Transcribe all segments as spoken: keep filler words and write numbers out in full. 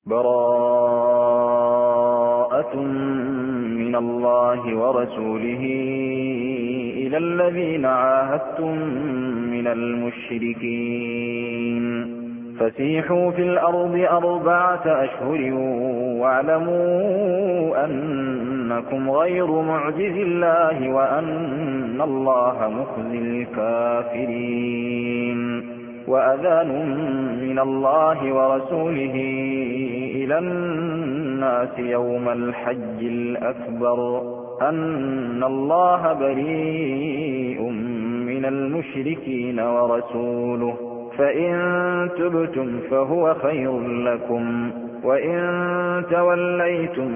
براءة من الله ورسوله إلى الذين عاهدتم من المشركين فسيحوا في الأرض أربعة أشهر واعلموا أنكم غير معجز الله وأن الله مخزي الكافرين وأذان من الله ورسوله إلى الناس يوم الحج الأكبر أن الله بريء من المشركين ورسوله فإن تبتم فهو خير لكم وإن توليتم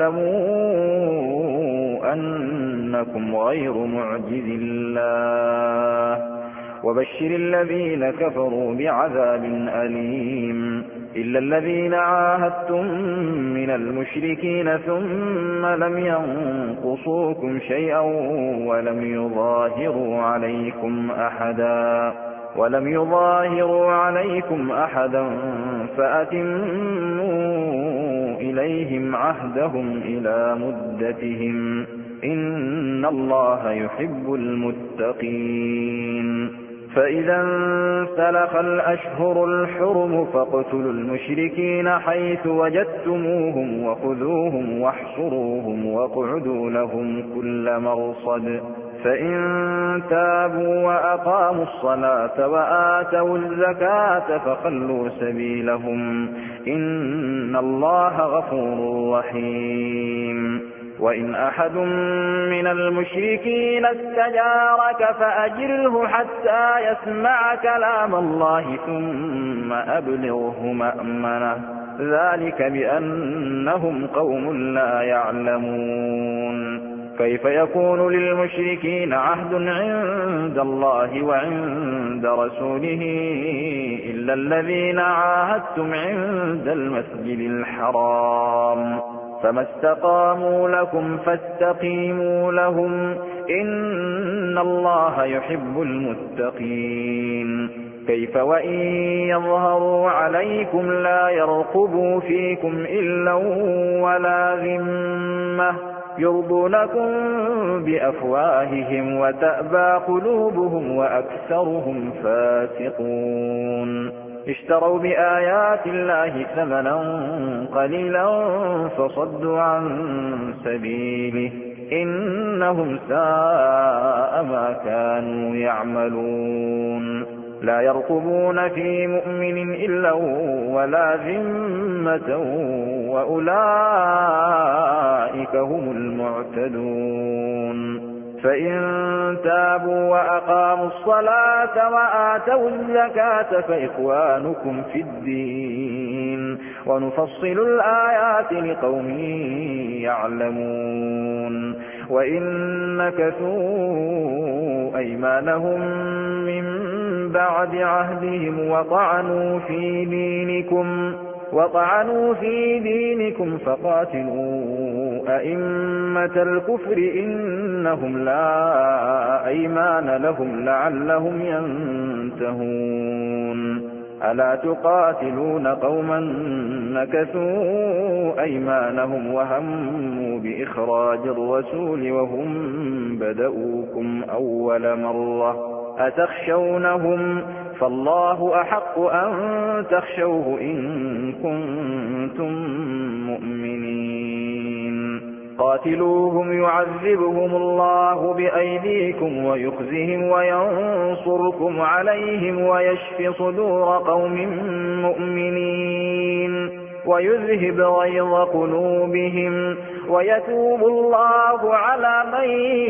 فاعلموا أنكم غير معجز الله وبشر الذين كفروا بعذاب أليم إلا الذين عاهدتم من المشركين ثم لم ينقصوكم شيئا ولم يظاهروا عليكم أحدا ولم يظاهروا عليكم أحدا فأتموا إليهم عهدهم إلى مدتهم إن الله يحب المتقين فإذا انسلخ الأشهر الحرم فاقتلوا المشركين حيث وجدتموهم وخذوهم واحصروهم واقعدوا لهم كل مرصد فإن تابوا وأقاموا الصلاة وآتوا الزكاة فخلوا سبيلهم إن الله غفور رحيم وإن أحد من المشركين استجارك فأجره حتى يسمع كلام الله ثم أبلغه مأمنه ذلك بأنهم قوم لا يعلمون كيف يكون للمشركين عهد عند الله وعند رسوله إلا الذين عاهدتم عند المسجد الحرام فما استقاموا لكم فاستقيموا لهم إن الله يحب المتقين كيف وإن يظهروا عليكم لا يرقبوا فيكم إلا ولا ذمة يرضونكم بأفواههم وتأبى قلوبهم وأكثرهم فاسقون اشتروا بآيات الله ثمنا قليلا فصدوا عن سبيله إنهم ساء ما كانوا يعملون لا يرقبون في مؤمن إلا ولا ذمة وأولئك هم المعتدون فإن تابوا وأقاموا الصلاة وآتوا الزكاة فإخوانكم في الدين ونفصل الآيات لقوم يعلمون وإن نكثوا أيمانهم من بعد عهدهم وطعنوا في دينكم وطعنوا في دينكم فقاتلوا أئمة الكفر إنهم لا أيمان لهم لعلهم ينتهون ألا تقاتلون قوما نكثوا أيمانهم وهموا بإخراج الرسول وهم بدؤوكم أول مرة أتخشونهم فالله أحق أن تخشوه إن كنتم مؤمنين قاتلوهم يعذبهم الله بأيديكم ويخزهم وينصركم عليهم ويشف صدور قوم مؤمنين ويذهب غيظ قلوبهم ويتوب الله على من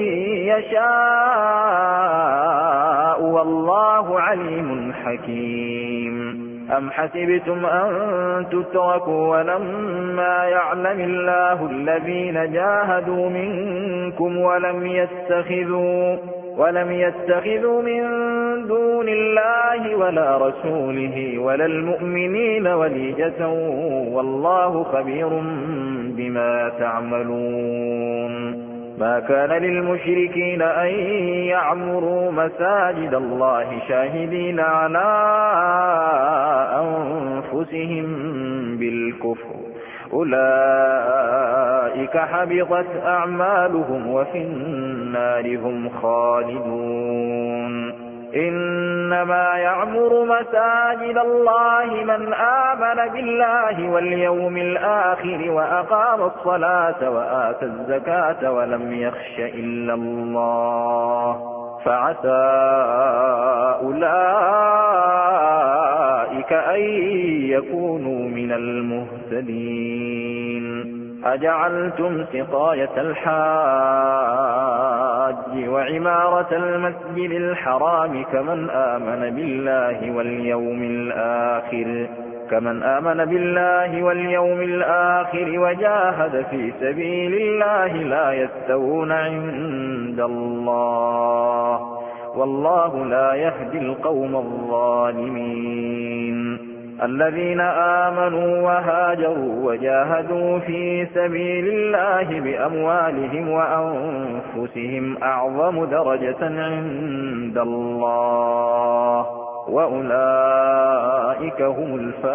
يشاء والله عليم حكيم أم حسبتم أن تتركوا ولما يعلم الله الذين جاهدوا منكم ولم يتخذوا ولم يتخذوا من دون الله ولا رسوله ولا المؤمنين وليجة والله خبير بما تعملون ما كان للمشركين أن يعمروا مساجد الله شاهدين على أنفسهم بالكفر أولئك حبطت أعمالهم وفي النار هم خالدون إنما يعمر مساجد الله من آمن بالله واليوم الآخر وأقام الصلاة وآتى الزكاة ولم يخش إلا الله فعسى أولئك أن يكونوا من المهتدين أجعلتم سقاية الحاج وعمارة المسجد الحرام كمن آمن بالله واليوم الآخر كمن آمن بالله واليوم الآخر وجاهد في سبيل الله لا يستوون عند الله والله لا يهدي القوم الظالمين الذين آمنوا وهاجروا وجاهدوا في سبيل الله بأموالهم وأنفسهم أعظم درجة عند الله وأولئك هم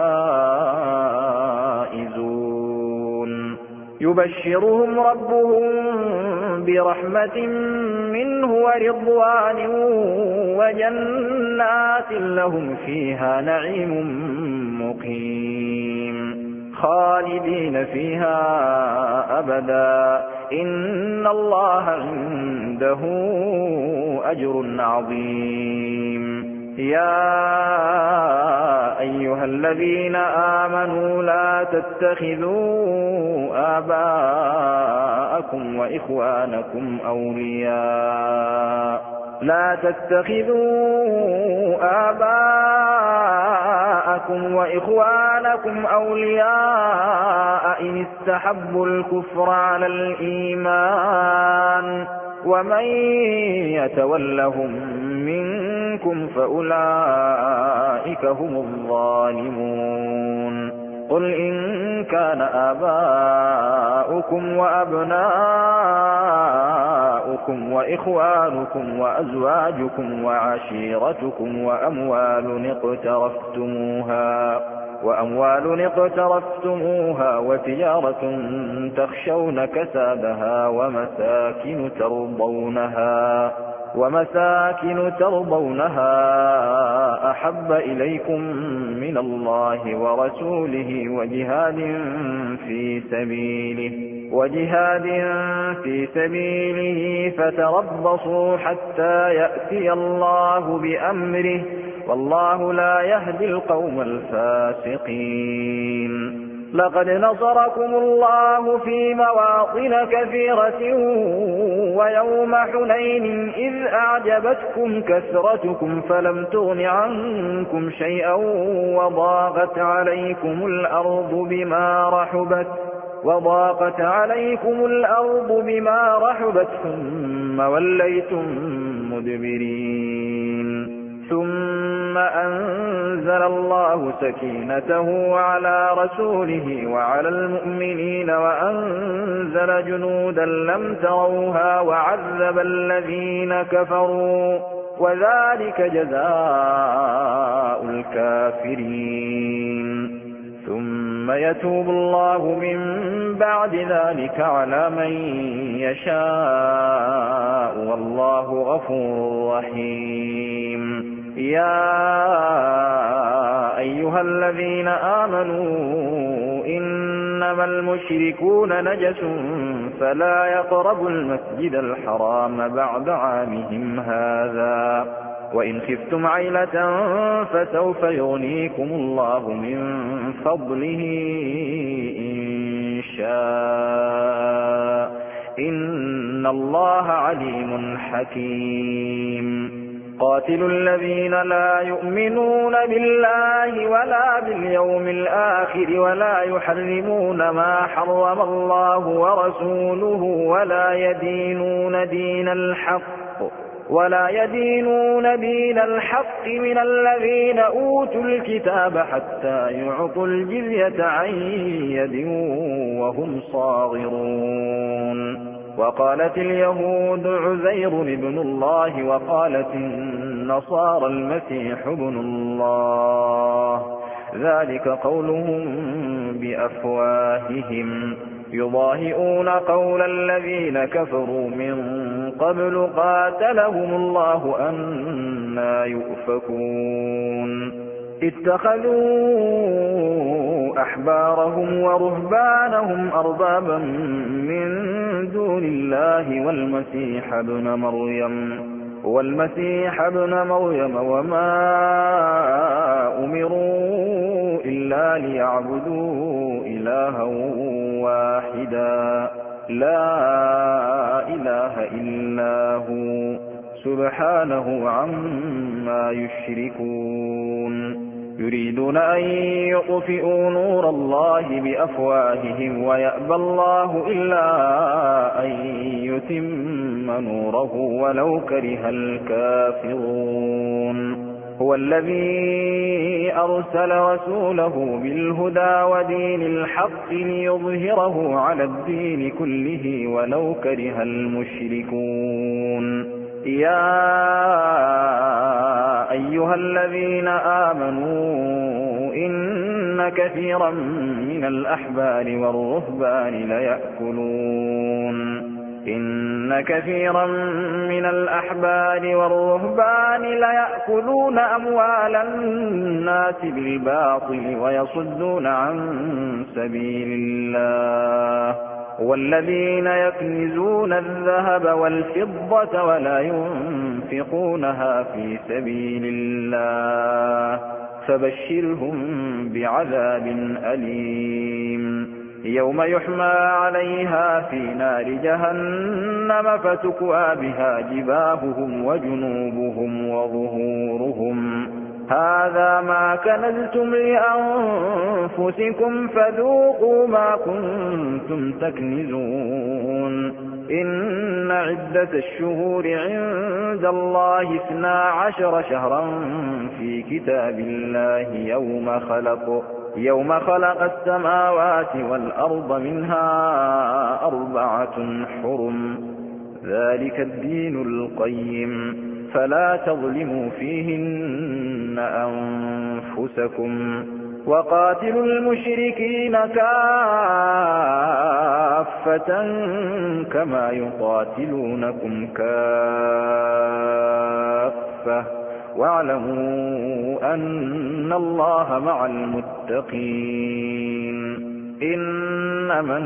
الفائزون يبشرهم ربهم برحمة منه ورضوان وجنات لهم فيها نعيم مقيم خالدين فيها أبدا إن الله عنده أجر عظيم يا أيها الذين آمنوا لا تتخذوا آباءكم وإخوانكم أولياء لا تتخذوا آباءكم وإخوانكم أولياء إن استحبوا الكفر على الإيمان ومن يتولهم منكم فأولئك هم الظالمون قل إن كان آباؤكم وأبناؤكم وإخوانكم وأزواجكم وعشيرتكم وأموال اقترفتموها وأموال اقترفتموها وتجارة تخشون كسادها ومساكن ترضونها ومساكن ترضونها أحب إليكم من الله ورسوله وجهاد في سبيله وجهاد في سبيله فتربصوا حتى يأتي الله بأمره والله لا يهدي القوم الفاسقين لقد نصركم الله في مواطن كثيرة ويوم حنين إذ أعجبتكم كثرتكم فلم تغن عنكم شيئا وضاقت عليكم الأرض بما رحبت وضاقت عليكم الأرض بما رحبت ثم وليتم مدبرين ثم أنزل الله سكينته على رسوله وعلى المؤمنين وأنزل جنودا لم تروها وعذب الذين كفروا وذلك جزاء الكافرين ثم يتوب الله من بعد ذلك على من يشاء والله غفور رحيم يا أيها الذين آمنوا إنما المشركون نجس فلا يقربوا المسجد الحرام بعد عامهم هذا وإن خفتم عيلة فسوف يغنيكم الله من فضله إن شاء إن الله عليم حكيم قاتلوا الذين لا يؤمنون بالله ولا باليوم الآخر ولا يحرمون ما حرم الله ورسوله ولا يدينون دين الحق ولا يدينون دين الحق من الذين أوتوا الكتاب حتى يعطوا الجزية عن يد وهم صاغرون وقالت اليهود عزير ابن الله وقالت النصارى المسيح ابن الله ذلك قولهم بأفواههم يضاهئون قول الذين كفروا من قبل قاتلهم الله أنى يؤفكون اتخذوا أحبارهم ورهبانهم أربابا من دون الله والمسيح ابن مريم والمسيح ابن مريم وما أمروا إلا ليعبدوا إلها واحدا لا إله إلا هو سبحانه عما يشركون يريدون أن يطفئوا نور الله بأفواههم ويأبى الله إلا أن يتم نوره ولو كره الكافرون هو الذي أرسل رسوله بالهدى ودين الحق ليظهره على الدين كله ولو كره المشركون يا أيها الذين آمنوا إن كثيرا من الأحبار والرهبان ليأكلون إن كثيرا من الأحبار والرهبان ليأكلون أموال الناس بالباطل ويصدون عن سبيل الله والذين يكنزون الذهب والفضة ولا ينفقونها في سبيل الله فبشرهم بعذاب أليم يوم يحمى عليها في نار جهنم فتكوى بها جباههم وجنوبهم وظهورهم هذا ما كنزتم لأنفسكم فذوقوا ما كنتم تكنزون إن عدة الشهور عند الله اثنا عشر شهرا في كتاب الله يوم خلق يوم خلق السماوات والأرض منها أربعة حرم ذلك الدين القيم فلا تظلموا فيهن أنفسكم وقاتلوا المشركين كافة كما يقاتلونكم كافة واعلموا أن الله مع المتقين إنما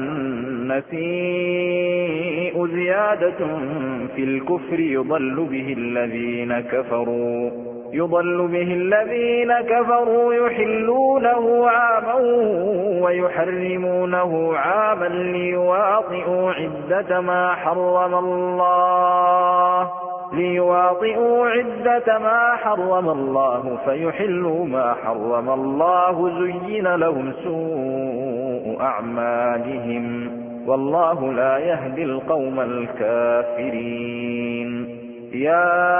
النسيء زيادة في الكفر يضل به الذين كفروا يضل به الذين كفروا يحلونه عاما ويحرمونه عاما ليواطئوا عدة ما حرم الله ليواطئوا عدة ما حرم الله فيحلوا ما حرم الله زين لهم سوء أعمالهم والله لا يهدي القوم الكافرين يا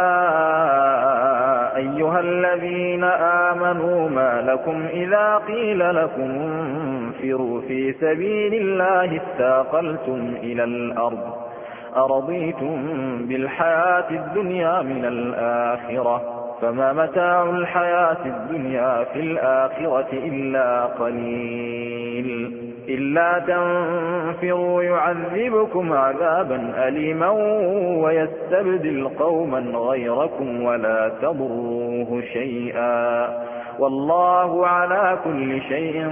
أيها الذين آمنوا ما لكم إذا قيل لكم انفروا في سبيل الله اثاقلتم إلى الأرض أرضيتم بالحياة الدنيا من الآخرة فما متاع الحياة الدنيا في الآخرة إلا قليل إلا تنفروا يعذبكم عذابا أليما ويستبدل قوما غيركم ولا تضروه شيئا والله على كل شيء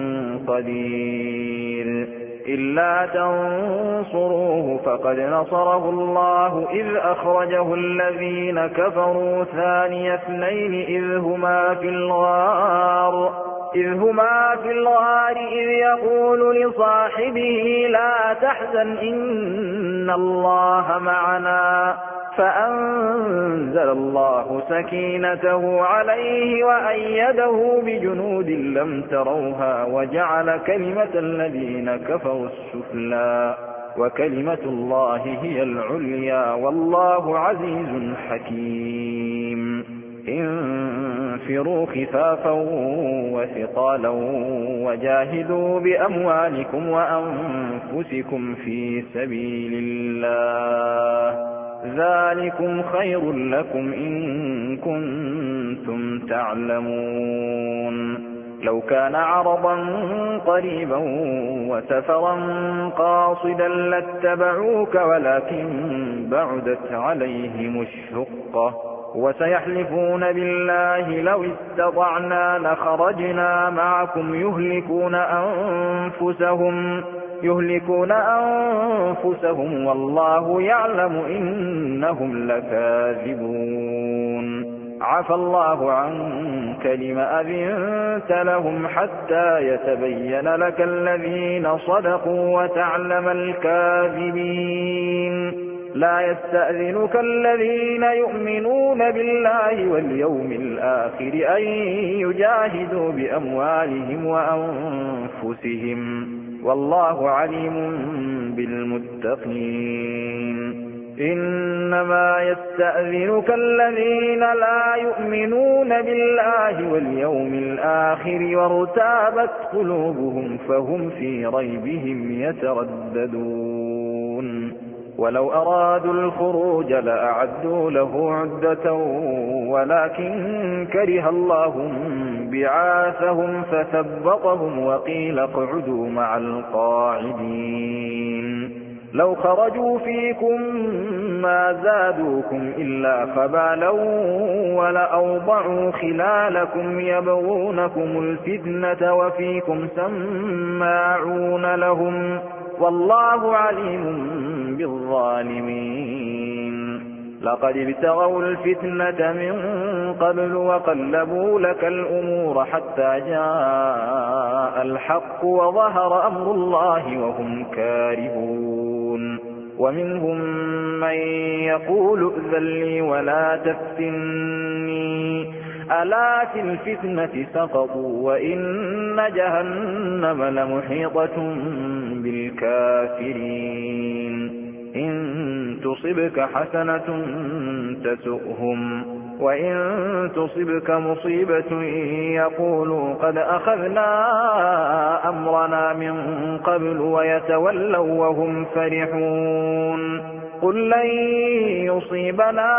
قدير إلا تنصروه فقد نصره الله إذ أخرجه الذين كفروا ثاني اثنين إذ هما في الغار إذ هما في الغار إذ يقول لصاحبه لا تحزن إن الله معنا فأنزل الله سكينته عليه وأيده بجنود لم تروها وجعل كلمة الذين كفروا السفلى وكلمة الله هي العليا والله عزيز حكيم انفروا خفافا وثقالا وجاهدوا بأموالكم وأنفسكم في سبيل الله ذلكم خير لكم إن كنتم تعلمون لو كان عرضا قريبا وسفرا قاصدا لاتبعوك ولكن بعدت عليهم الشقة وسيحلفون بالله لو استطعنا لخرجنا معكم يهلكون أنفسهم يهلكون أنفسهم والله يعلم إنهم لكاذبون عفى الله عنك لما أذنت لهم حتى يتبين لك الذين صدقوا وتعلم الكاذبين لا يستأذنك الذين يؤمنون بالله واليوم الآخر أن يجاهدوا بأموالهم وأنفسهم والله عليم بالمتقين إنما يستأذنك الذين لا يؤمنون بالله واليوم الآخر وارتابت قلوبهم فهم في ريبهم يترددون ولو أرادوا الخروج لأعدوا له عدة ولكن كره الله بعاثهم فثبطهم وقيل اقعدوا مع القاعدين لو خرجوا فيكم ما زادوكم إلا خبالا ولأوضعوا خلالكم يبغونكم الفتنة وفيكم سماعون لهم والله عليم بالظالمين لقد ابتغوا الفتنة من قبل وقلبوا لك الأمور حتى جاء الحق وظهر أمر الله وهم كارهون ومنهم من يقول ائذن لي ولا تفتني ألا في الفتنة سقطوا وإن جهنم لمحيطة بالكافرين إن تصبك حسنة تسؤهم وإن تصبك مصيبة يقولوا قد أخذنا أمرنا من قبل ويتولوا وهم فرحون قل لن يصيبنا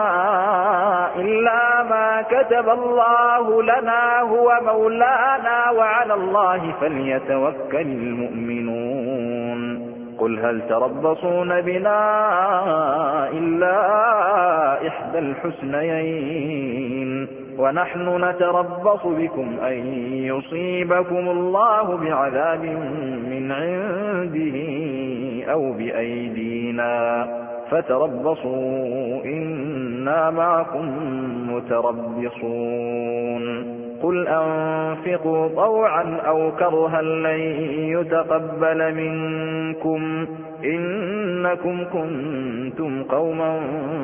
إلا ما كتب الله لنا هو مولانا وعلى الله فليتوكل المؤمنون قل هل تربصون بنا إلا إحدى الحسنيين ونحن نتربص بكم أن يصيبكم الله بعذاب من عنده أو بأيدينا فتربصوا إنا معكم متربصون قل أنفقوا طوعا أو كرها لن يتقبل منكم إنكم كنتم قوما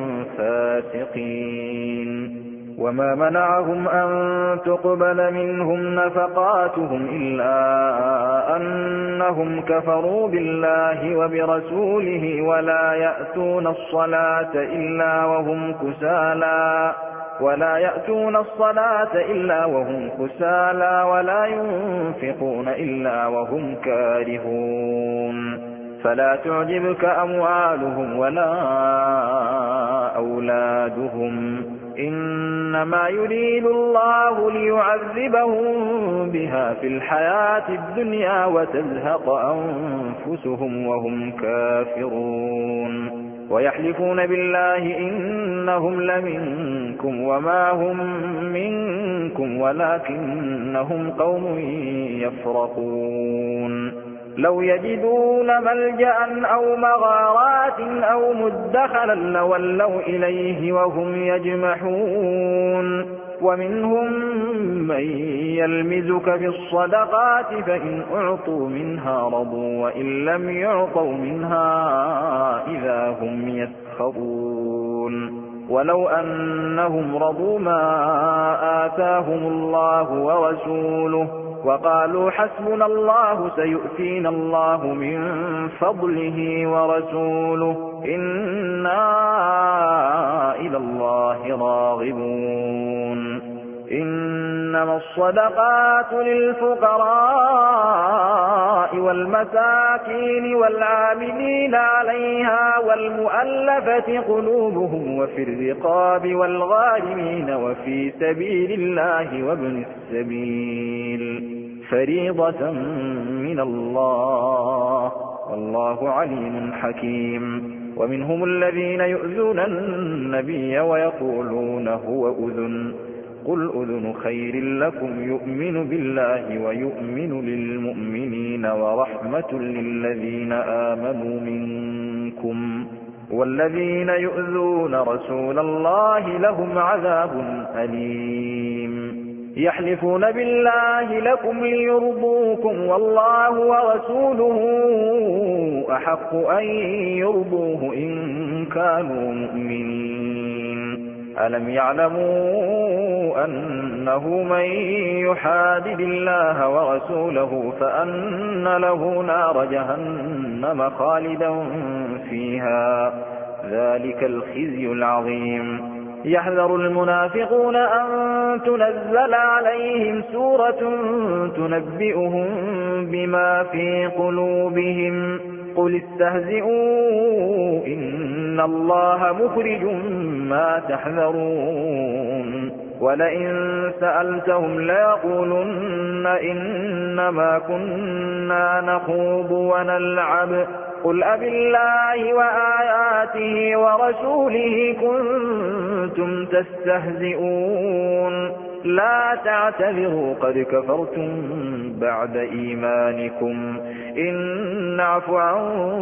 فاسقين وما منعهم أن تقبل منهم نفقاتهم إلا أنهم كفروا بالله وبرسوله ولا يأتون الصلاة إلا وهم كسالى ولا يأتون الصلاة إلا وهم كسالى ولا ينفقون إلا وهم كارهون فلا تعجبك أموالهم ولا أولادهم إنما يريد الله ليعذبهم بها في الحياة الدنيا وتزهق أنفسهم وهم كافرون ويحلفون بالله إنهم لمنكم وما هم منكم ولكنهم قوم يفرقون لو يجدون ملجأ أو مغارات أو مدخلا لولوا إليه وهم يجمحون ومنهم من يلمزك في الصدقات فإن أعطوا منها رضوا وإن لم يعطوا منها إذا هم يسخطون ولو أنهم رضوا ما آتاهم الله ورسوله وقالوا حسبنا الله سيؤتينا الله من فضله ورسوله إنا إلى الله راغبون إنما الصدقات للفقراء والمساكين والعاملين عليها والمؤلفة قلوبهم وفي الرقاب والغارمين وفي سبيل الله وابن السبيل فريضة من الله والله عليم حكيم. ومنهم الذين يؤذون النبي ويقولون هو أذن قل أذن خير لكم يؤمن بالله ويؤمن للمؤمنين ورحمة للذين آمنوا منكم والذين يؤذون رسول الله لهم عذاب أليم. يحلفون بالله لكم ليرضوكم والله ورسوله أحق أن يرضوه إن كانوا مؤمنين. ألم يعلموا أنه من يحادد الله ورسوله فأن له نار جهنم خالدا فيها ذلك الخزي العظيم. يحذر المنافقون أن تنزل عليهم سورة تنبئهم بما في قلوبهم قل استهزئوا إن الله مخرج ما تحذرون ولئن سألتهم ليقولن إنما كنا نخوض ونلعب قل أبالله وآياته ورسوله كنتم تستهزئون لا تعتذروا قد كفرتم بعد إيمانكم إن نعف عن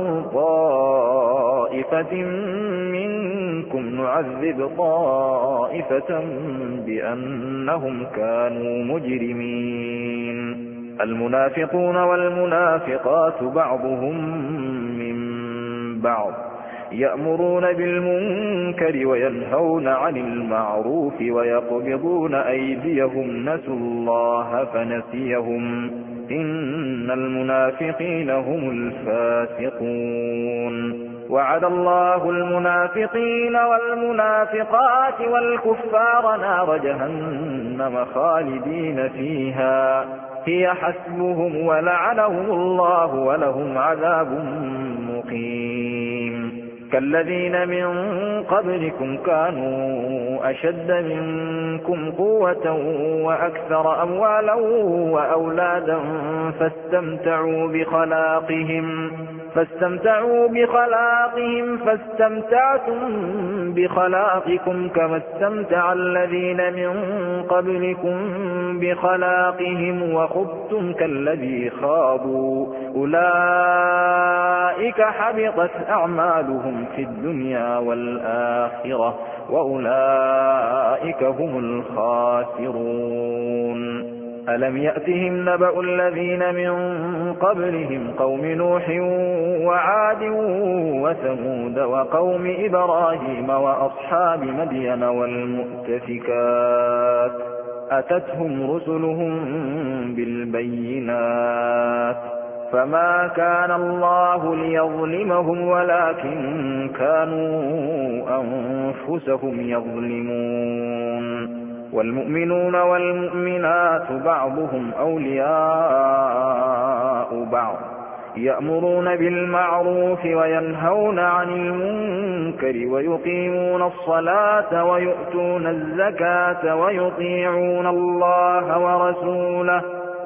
طائفة منكم نعذب طائفة بأنهم كانوا مجرمين. المنافقون والمنافقات بعضهم من بعض يأمرون بالمنكر وينهون عن المعروف ويقبضون أيديهم نسوا الله فنسيهم إن المنافقين هم الفاسقون. وعد الله المنافقين والمنافقات والكفار نار جهنم خالدين فيها هي حسبهم ولعنهم الله ولهم عذاب مقيم. كالذين من قبلكم كانوا أشد منكم قوة وأكثر أموالا وأولادا فاستمتعوا بخلاقهم فاستمتعوا بخلاقهم فاستمتعتم بخلاقكم كما استمتع الذين من قبلكم بخلاقهم وخضتم كالذي خاضوا أولئك حبطت أعمالهم في الدنيا والآخرة وأولئك هم الخاسرون. ألم يأتهم نبأ الذين من قبلهم قوم نوح وعاد وثمود وقوم إبراهيم وأصحاب مدين والمؤتفكات أتتهم رسلهم بالبينات فما كان الله ليظلمهم ولكن كانوا أنفسهم يظلمون. والمؤمنون والمؤمنات بعضهم أولياء بعض يأمرون بالمعروف وينهون عن المنكر ويقيمون الصلاة ويؤتون الزكاة ويطيعون الله ورسوله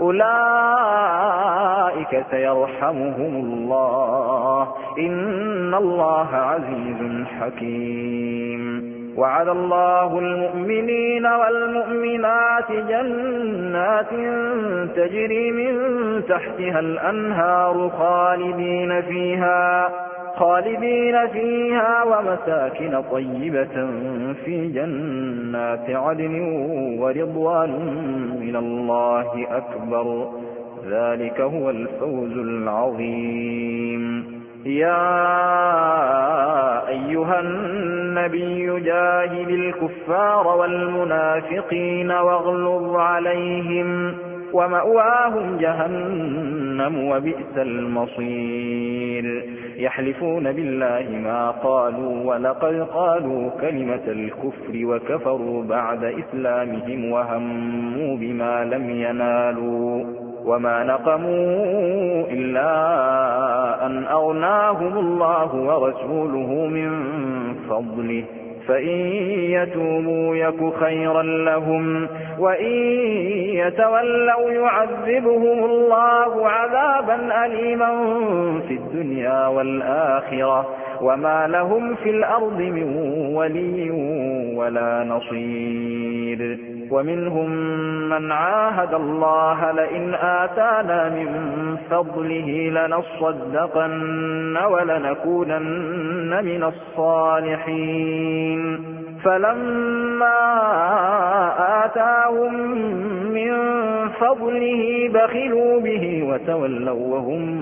أولئك سيرحمهم الله إن الله عزيز حكيم. وعد الله المؤمنين والمؤمنات جنات تجري من تحتها الأنهار خالدين فيها خالدين فيها ومساكن طيبة في جنات عدن ورضوان من الله أكبر ذلك هو الفوز العظيم. يا أيها النبي جاهد الكفار والمنافقين واغلظ عليهم ومأواهم جهنم وبئس المصير يحلفون بالله ما قالوا ولقد قالوا كلمة الكفر وكفروا بعد إسلامهم وهموا بما لم ينالوا وما نقموا إلا أن أغناهم الله ورسوله من فضله فإن يتوبوا يك خيرا لهم وإن يتولوا يعذبهم الله عذابا أليما في الدنيا والآخرة وما لهم في الأرض من ولي ولا نصير ومنهم من عاهد الله لئن آتانا من فضله لنصدقن ولنكونن من الصالحين فلما آتاهم من فضله بخلوا به وتولوا وهم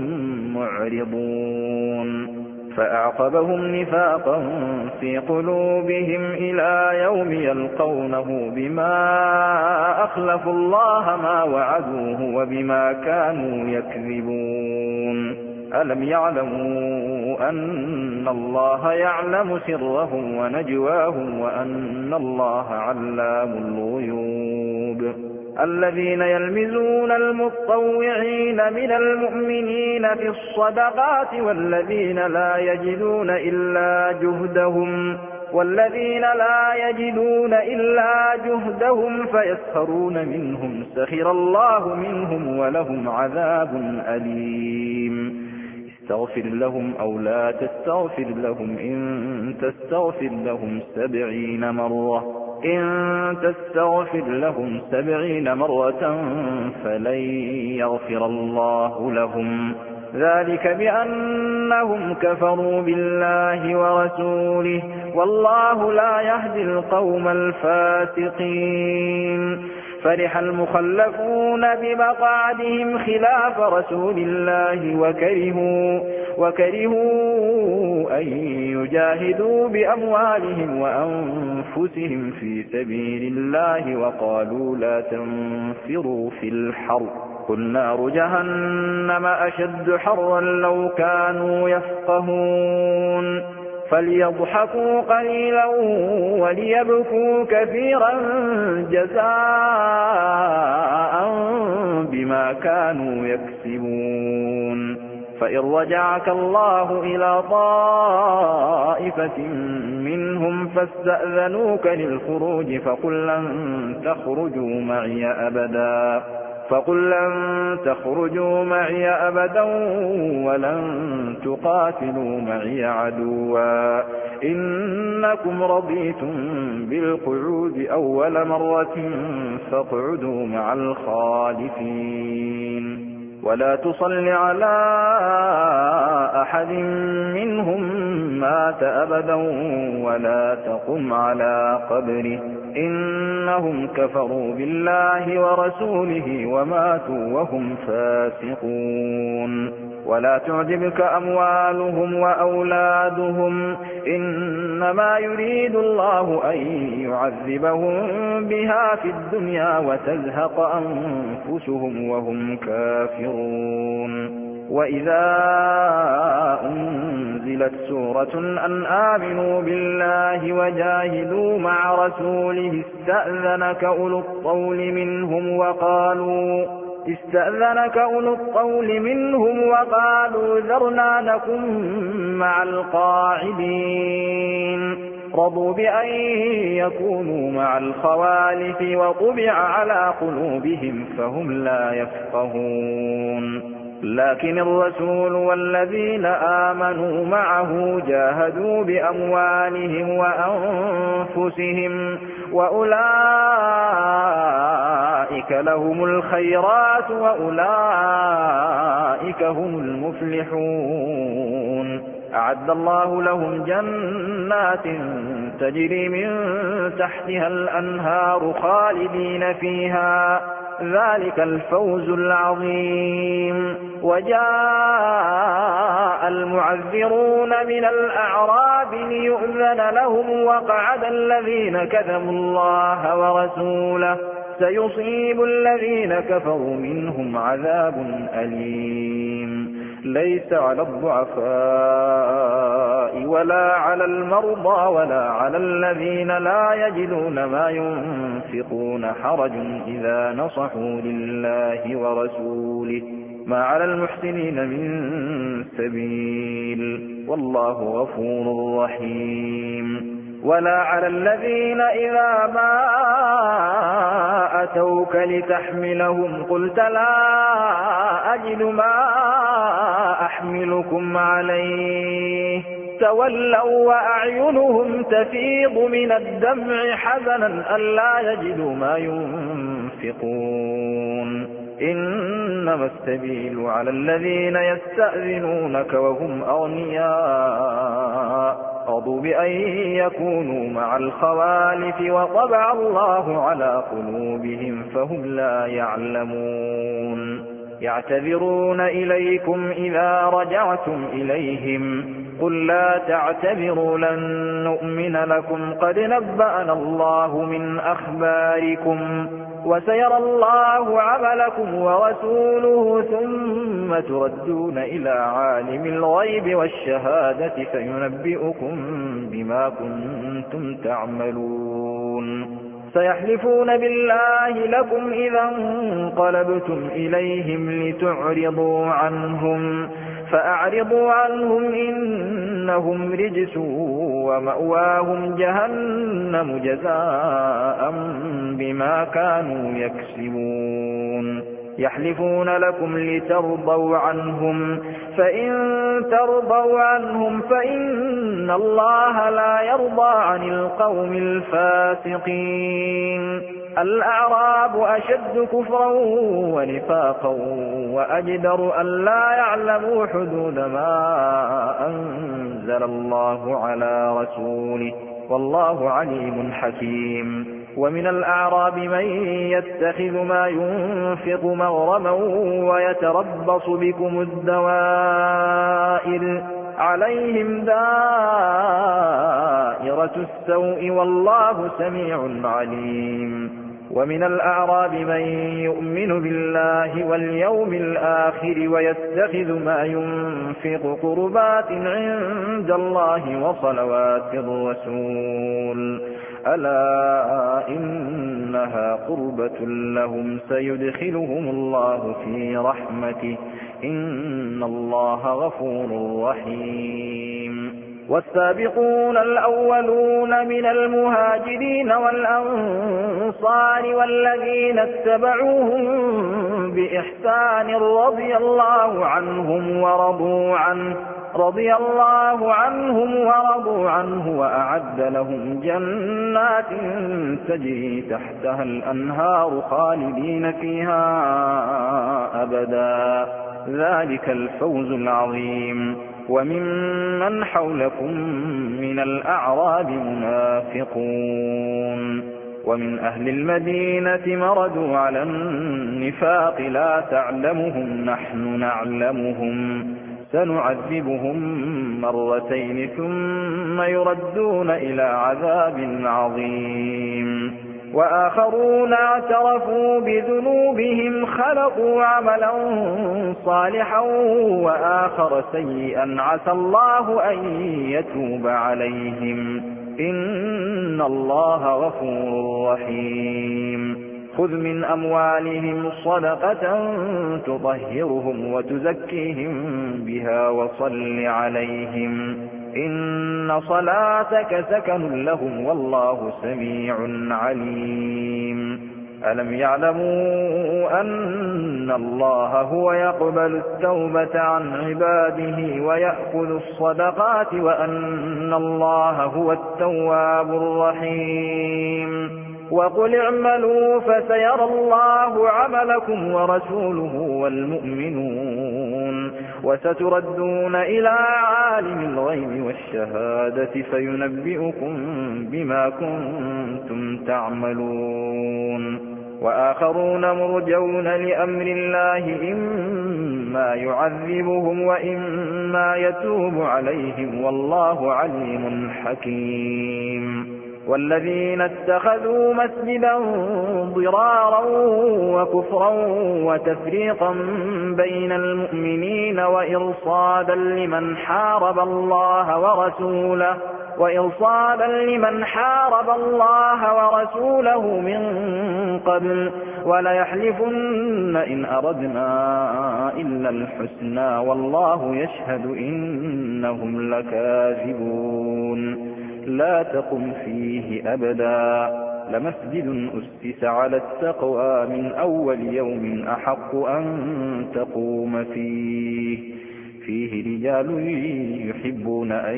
معرضون فأعقبهم نفاقا في قلوبهم إلى يوم يلقونه بما أخلفوا الله ما وعدوه وبما كانوا يكذبون ألم يعلموا أن الله يعلم سرهم ونجواهم وأن الله علام الغيوب الذين يلمزون المتطوعين من المؤمنين في الصدقات والذين لا يجدون إلا جهدهم والذين لا يجدون إلا جهدهم فيسخرون منهم سخر الله منهم ولهم عذاب أليم استغفر لهم أو لا تستغفر لهم إن تستغفر لهم سبعين مرة إن تستغفر لهم سبعين مرة فلن يغفر الله لهم ذلك بأنهم كفروا بالله ورسوله والله لا يهدي القوم الفاسقين فرح المخلفون بمقعدهم خلاف رسول الله وكرهوا, وكرهوا أن يجاهدوا بأموالهم وأنفسهم في سبيل الله وقالوا لا تنفروا في الحر قل نار جهنم أشد حرا لو كانوا يفقهون فليضحكوا قليلا وليبكوا كثيرا جزاء بما كانوا يكسبون فإن رجعك الله إلى طائفة منهم فاستأذنوك للخروج فقل لن تخرجوا معي أبدا فقل لن تخرجوا معي أبدا ولن تقاتلوا معي عدوا إنكم رضيتم بالقعود أول مرة فاقعدوا مع الخالفين ولا تصل على أحد منهم مات أبدا ولا تقم على قبره إنهم كفروا بالله ورسوله وماتوا وهم فاسقون ولا تعجبك أموالهم وأولادهم إنما يريد الله أن يعذبهم بها في الدنيا وتزهق أنفسهم وهم كافرون وإذا أنزلت سورة أن آمنوا بالله وجاهدوا مع رسوله استأذنك أولو الطول منهم وقالوا استأذنك أولو الطول منهم وقالوا ذرنا نكن مع القاعدين رضوا بأن يكونوا مع الخوالف وطبع على قلوبهم فهم لا يفقهون لكن الرسول والذين آمنوا معه جاهدوا بأموالهم وأنفسهم وأولئك لهم الخيرات وأولئك هم المفلحون أعد الله لهم جنات تجري من تحتها الأنهار خالدين فيها ذلك الفوز العظيم وجاء المعذرون من الأعراب ليؤذن لهم وقعد الذين كذبوا الله ورسوله سيصيب الذين كفروا منهم عذاب أليم ليس على الضعفاء ولا على المرضى ولا على الذين لا يجدون ما ينفقون حرج إذا نصحوا لله ورسوله ما على المحسنين من سبيل والله غفور رحيم ولا على الذين إذا ما أتوك لتحملهم قلت لا أجد ما أحملكم عليه تولوا وأعينهم تفيض من الدمع حزنا ألا يجدوا ما ينفقون إنما السبيل على الذين يستأذنونك وهم أغنياء رضوا بأن يكونوا مع الخوالف وطبع الله على قلوبهم فهم لا يعلمون يعتذرون إليكم إذا رجعتم إليهم قل لا تعتذروا لن نؤمن لكم قد نبأنا الله من أخباركم وسيرى الله عملكم ورسوله ثم تردون إلى عالم الغيب والشهادة فينبئكم بما كنتم تعملون سيحلفون بالله لكم إذا انقلبتم إليهم لتعرضوا عنهم فأعرضوا عنهم إنهم رجس ومأواهم جهنم جزاء بما كانوا يكسبون يحلفون لكم لترضوا عنهم فإن ترضوا عنهم فإن الله لا يرضى عن القوم الفاسقين الأعراب أشد كفرا ونفاقا وأجدر أن لا يعلموا حدود ما أنزل الله على رسوله والله عليم حكيم ومن الأعراب من يتخذ ما ينفق مغرما ويتربص بكم الدوائر عليهم دائرة السوء والله سميع عليم ومن الأعراب من يؤمن بالله واليوم الآخر ويتخذ ما ينفق قربات عند الله وصلوات الرسول ألا إنها قربة لهم سيدخلهم الله في رحمته إن الله غفور رحيم والسابقون الأولون من المهاجرين والأنصار والذين اتبعوهم بإحسان رضي الله عنهم ورضوا عنه رضي الله عنهم ورضوا عنه وأعد لهم جنات تجري تحتها الأنهار خالدين فيها أبدا ذلك الفوز العظيم وممن حولكم من الأعراب منافقون ومن أهل المدينة مردوا على النفاق لا تعلمهم نحن نعلمهم سنعذبهم مرتين ثم يردون إلى عذاب عظيم وآخرون اعترفوا بذنوبهم خلقوا عملا صالحا وآخر سيئا عسى الله أن يتوب عليهم إن الله غفور رحيم خذ من أموالهم صدقة تطهرهم وتزكيهم بها وصل عليهم إن صلاتك سكن لهم والله سميع عليم ألم يعلموا أن الله هو يقبل التوبة عن عباده ويأخذ الصدقات وأن الله هو التواب الرحيم وقل اعملوا فسيرى الله عملكم ورسوله والمؤمنون وستردون إلى عالم الغيب والشهادة فينبئكم بما كنتم تعملون وآخرون مرجون لأمر الله إما يعذبهم وإما يتوب عليهم والله عليم حكيم والذين اتخذوا مسجدا ضرارا وكفرا وتفريقا بين المؤمنين وإرصادا لمن حارب الله ورسوله وإرصادا لمن حارب الله ورسوله من قبل وليحلفن إن أردنا إلا الحسنى والله يشهد إنهم لكاذبون لا تقم فيه أبدا لمسجد أسس على التقوى من أول يوم أحق أن تقوم فيه فيه رجال يحبون أن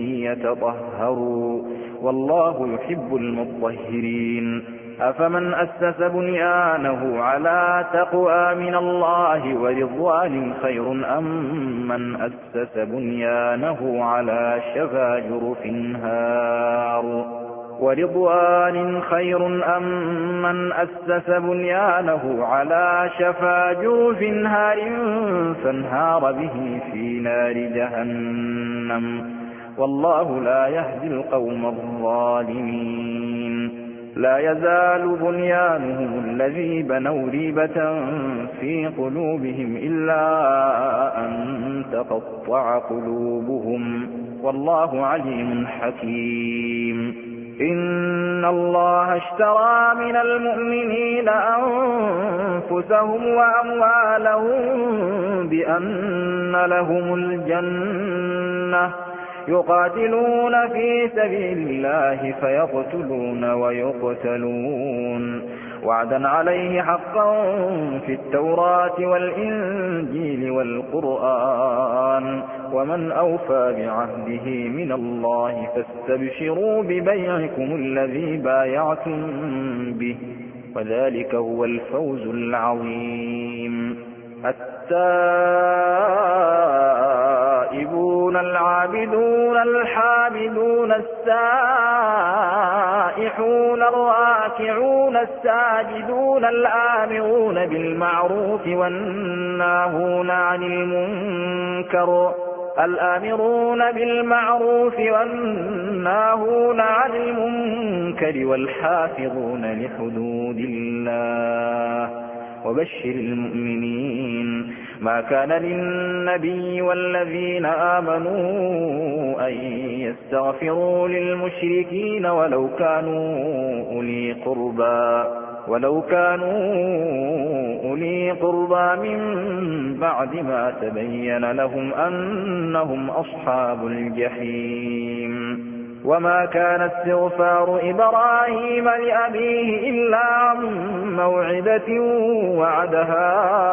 يتطهروا والله يحب المطهرين أفمن أسس بنيانه على تقوى من الله ورضوان خير أم من أسس بنيانه على شفا جرف هار ورضوان خير أم من أسس بنيانه على شفا جرف هار فانهار به في نار جهنم والله لا يهدي القوم الظالمين لا يزال بنيانهم الذي بنوا ريبة في قلوبهم إلا أن تقطع قلوبهم والله عليم حكيم إن الله اشترى من المؤمنين أنفسهم وأموالهم بأن لهم الجنة يقاتلون في سبيل الله فيقتلون ويقتلون وعدا عليه حقا في التوراة والإنجيل والقرآن ومن أوفى بعهده من الله فاستبشروا ببيعكم الذي بايعتم به وذلك هو الفوز العظيم التائبون العابدون الحامدون السائحون الراكعون الساجدون الآمرون بالمعروف والناهون عن المنكر الآمرون بالمعروف والناهون عن المنكر والحافظون لحدود الله وبشر المؤمنين ما كان للنبي والذين آمنوا أن يستغفروا للمشركين ولو كانوا أولي قربى ولو كانوا أولي قربى من بعد ما تبين لهم أنهم أصحاب الجحيم وما كان استغفار إبراهيم لأبيه إلا عن موعدة وعدها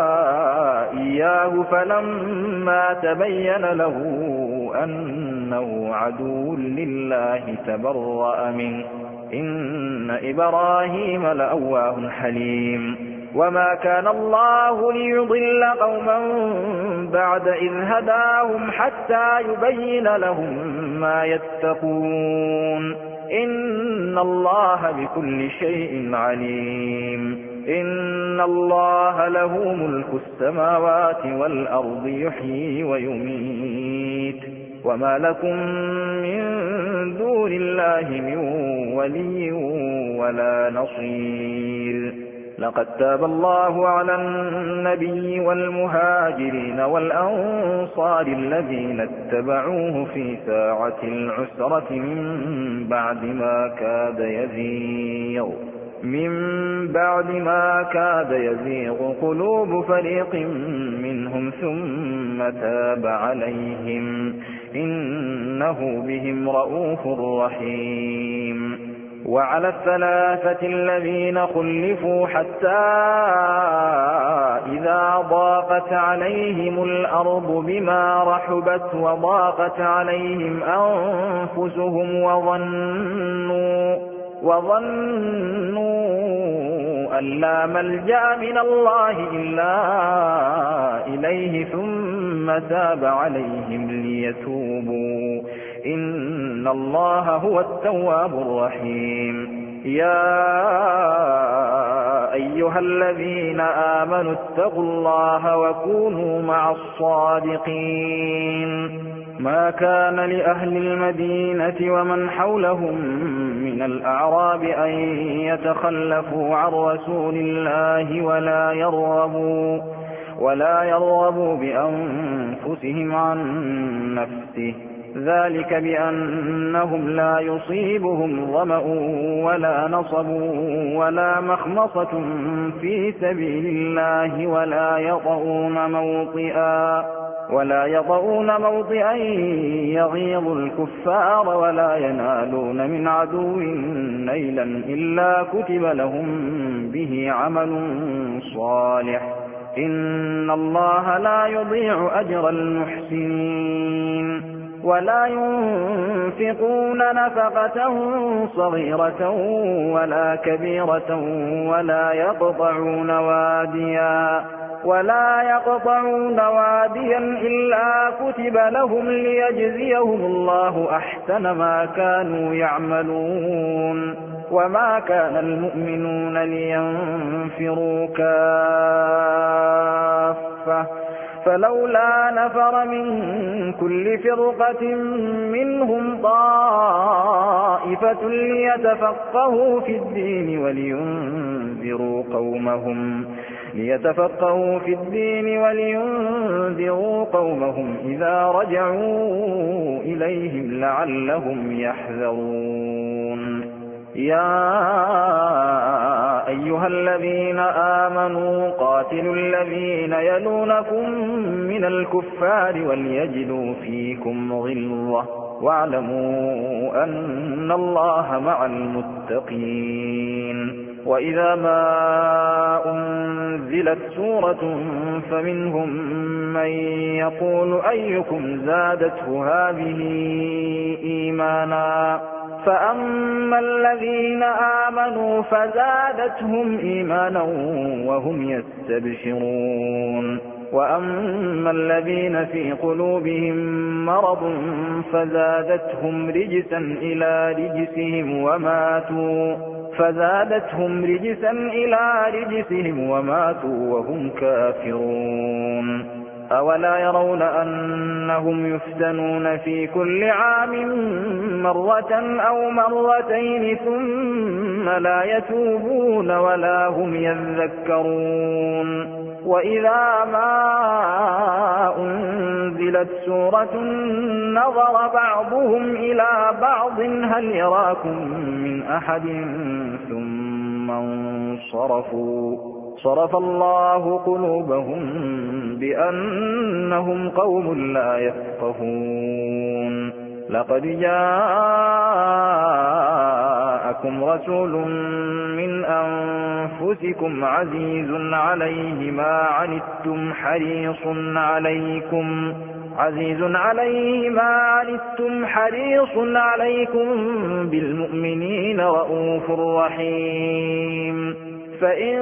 إياه فلما تبين له أنه عدو لله تبرأ منه إن إبراهيم لأواه حليم وما كان الله ليضل قوما بعد إذ هداهم حتى يبين لهم ما يتقون إن الله بكل شيء عليم إن الله له ملك السماوات والأرض يحيي ويميت وما لكم من دون الله من ولي ولا نصير لقد تاب الله على النبي والمهاجرين والأنصار الذين اتبعوه في ساعة العسرة من بعد ما كاد يزيغ من بعد ما كاد يزيغ قلوب فريق منهم ثم تاب عليهم إنه بهم رؤوف رحيم وعلى الثلاثة الذين خلفوا حتى إذا ضاقت عليهم الأرض بما رحبت وضاقت عليهم أنفسهم وظنوا وظنوا أن لا ملجأ من الله إلا إليه ثم تاب عليهم ليتوبوا إن الله هو التواب الرحيم يا أيها الذين آمنوا اتقوا الله وكونوا مع الصادقين ما كان لأهل المدينة ومن حولهم من الأعراب أن يتخلفوا عن رسول الله ولا يرغبوا ولا يرغبوا بأنفسهم عن نفسه ذلك بأنهم لا يصيبهم ظمأ ولا نصب ولا مخمصة في سبيل الله ولا يطؤون موطئا ولا يطؤون موطئا يغيظ الكفار ولا ينالون من عدو نيلا إلا كتب لهم به عمل صالح إن الله لا يضيع أجر المحسنين ولا ينفقون نفقة صغيرة ولا كبيرة ولا يقطعون واديا ولا يقطعون واديا إلا كتب لهم ليجزيهم الله أحسن ما كانوا يعملون وما كان المؤمنون لينفروا كافة فلولا نفر من كل فرقة منهم طائفة ليتفقهوا في الدين ولينذروا قومهم ليتفقهوا في الدين ولينذروا قومهم إذا رجعوا إليهم لعلهم يحذرون يا أيها الذين آمنوا قاتلوا الذين يلونكم من الكفار وليجدوا فيكم غلظة واعلموا أن الله مع المتقين وإذا ما أنزلت سورة فمنهم من يقول أيكم زادته هذه إيمانا فأما الذين آمنوا فزادتهم إيمانا وهم يستبشرون وأما الذين في قلوبهم مرض فزادتهم رجسا إلى رجسهم وماتوا فزادتهم رجسا إلى رجسهم وماتوا وهم كافرون أولا يرون أنهم يفتنون في كل عام مرة أو مرتين ثم لا يتوبون ولا هم يذكرون وإذا ما أنزلت سورة نظر بعضهم إلى بعض هل يراكم من أحد ثم انصرفوا صرف الله قلوبهم بأنهم قوم لا يفقهون لقد جاءكم رسول من أنفسكم عزيز عليه ما عنتم حريص عليكم عزيز عليه ما عنتم حريص عليكم بالمؤمنين رؤوف رحيم فإن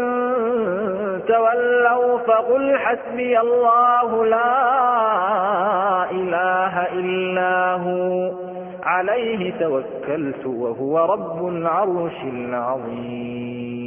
تولوا فقل حسبي الله لا إله إلا هو عليه توكلت وهو رب العرش العظيم